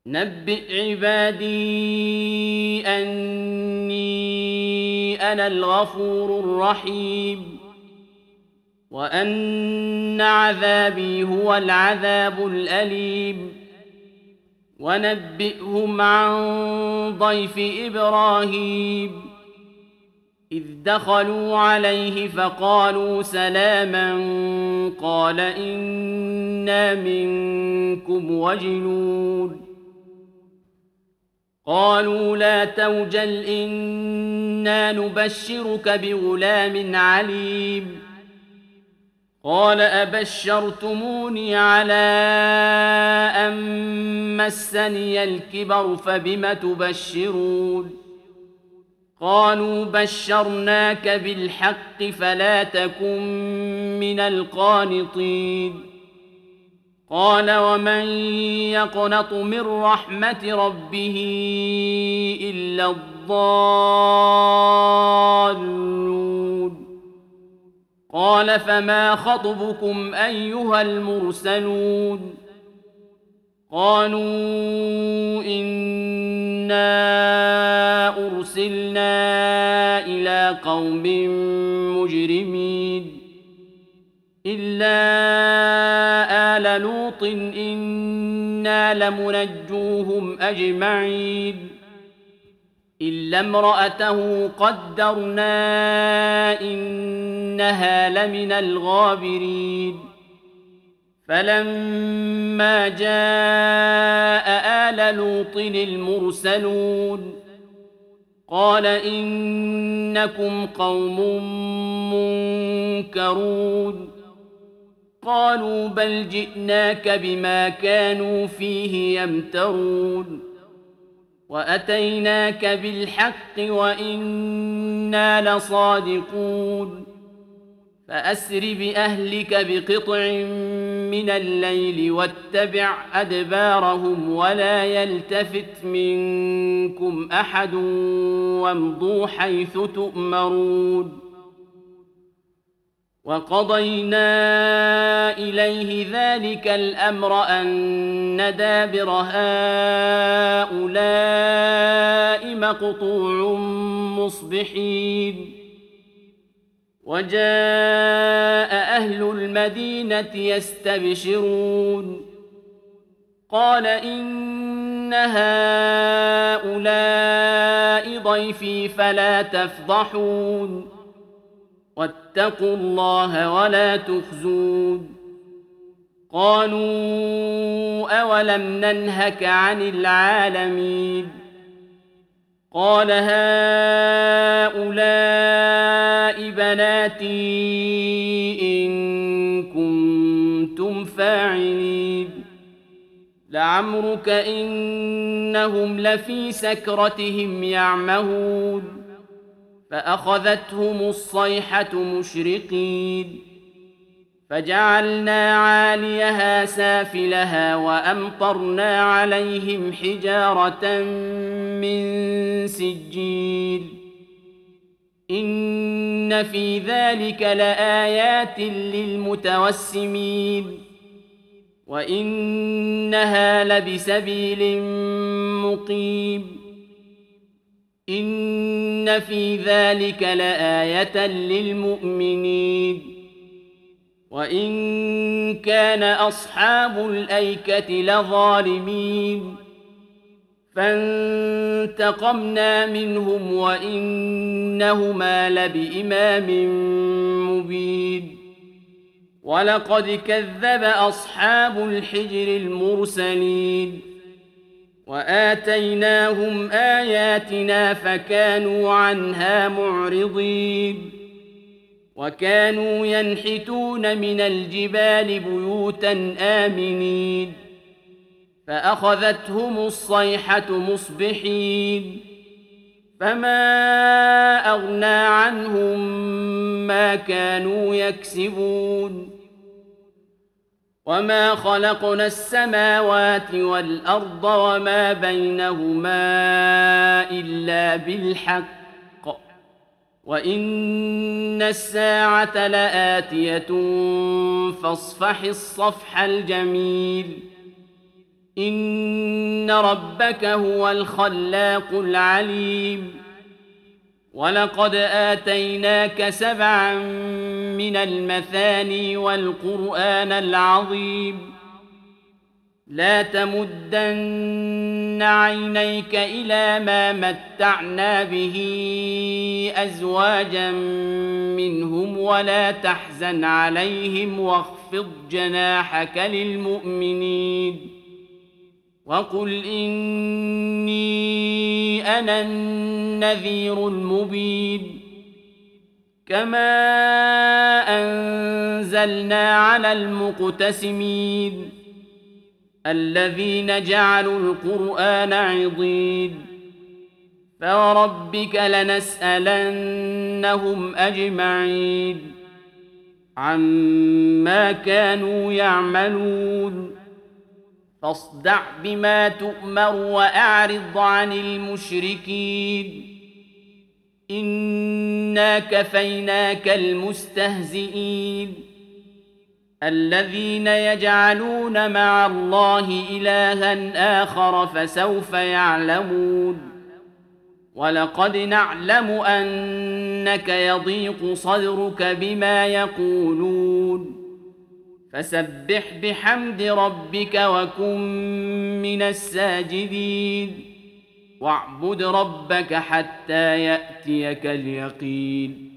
نبئ عبادي أني أنا الغفور الرحيم وأن عذابي هو العذاب الأليم ونبئهم عن ضيف إبراهيم إذ دخلوا عليه فقالوا سلاما قال إنا منكم وجلون قالوا لا توجل إنا نبشرك بغلام عليم قال أبشرتموني على أن مسني الكبر فبم تبشرون قالوا بشرناك بالحق فلا تكن من القانطين قال ومن يقنط من رحمة ربه إلا الضالون قال فما خطبكم أيها المرسلون قالوا إنا أرسلنا إلى قوم مجرمين إلا آل لوط إنا لمنجوهم أجمعين إلا امرأته قدرنا إنها لمن الغابرين فلما جاء آل لوط المرسلون قال إنكم قوم منكرون قالوا بل جئناك بما كانوا فيه يمترون وأتيناك بالحق وإنا لصادقون فأسر بأهلك بقطع من الليل واتبع أدبارهم ولا يلتفت منكم أحد وامضوا حيث تؤمرون وقضينا إليه ذلك الأمر أن دابر هؤلاء مقطوع مصبحين وجاء أهل المدينة يستبشرون قال إن هؤلاء ضيفي فلا تفضحون واتقوا الله ولا تخزون قالوا أولم ننهك عن العالمين قال هؤلاء بناتي إن كنتم فاعلين لعمرك إنهم لفي سكرتهم يعمهون فأخذتهم الصيحة مشرقين فجعلنا عاليها سافلها وأمطرنا عليهم حجارة من سجيل إن في ذلك لآيات للمتوسمين وإنها لبسبيل مقيم إن في ذلك لآية للمؤمنين وإن كان أصحاب الأيكة لظالمين فانتقمنا منهم وإنهما لبإمام مبين ولقد كذب أصحاب الحجر المرسلين وآتيناهم آياتنا فكانوا عنها معرضين وكانوا ينحتون من الجبال بيوتا آمنين فأخذتهم الصيحة مصبحين فما أغنى عنهم ما كانوا يكسبون وما خلقنا السماوات والأرض وما بينهما إلا بالحق وإن الساعة لآتية فاصفح الصفح الجميل إن إن ربك هو الخلاق العليم ولقد آتيناك 7 من المثاني والقرآن العظيم لا تمدن عينيك إلى ما متعنا به أزواجا منهم ولا تحزن عليهم واخفض جناحك للمؤمنين وقل إني أنا النذير المبين كما أنزلنا على المقتسمين الذين جعلوا القرآن عضين فوربك لنسألنهم أجمعين عما كانوا يعملون فاصدع بما تؤمر وأعرض عن المشركين إنا كفيناك المستهزئين الذين يجعلون مع الله إلها آخر فسوف يعلمون ولقد نعلم أنك يضيق صدرك بما يقولون فسبح بحمد ربك وكن من الساجدين واعبد ربك حتى يأتيك اليقين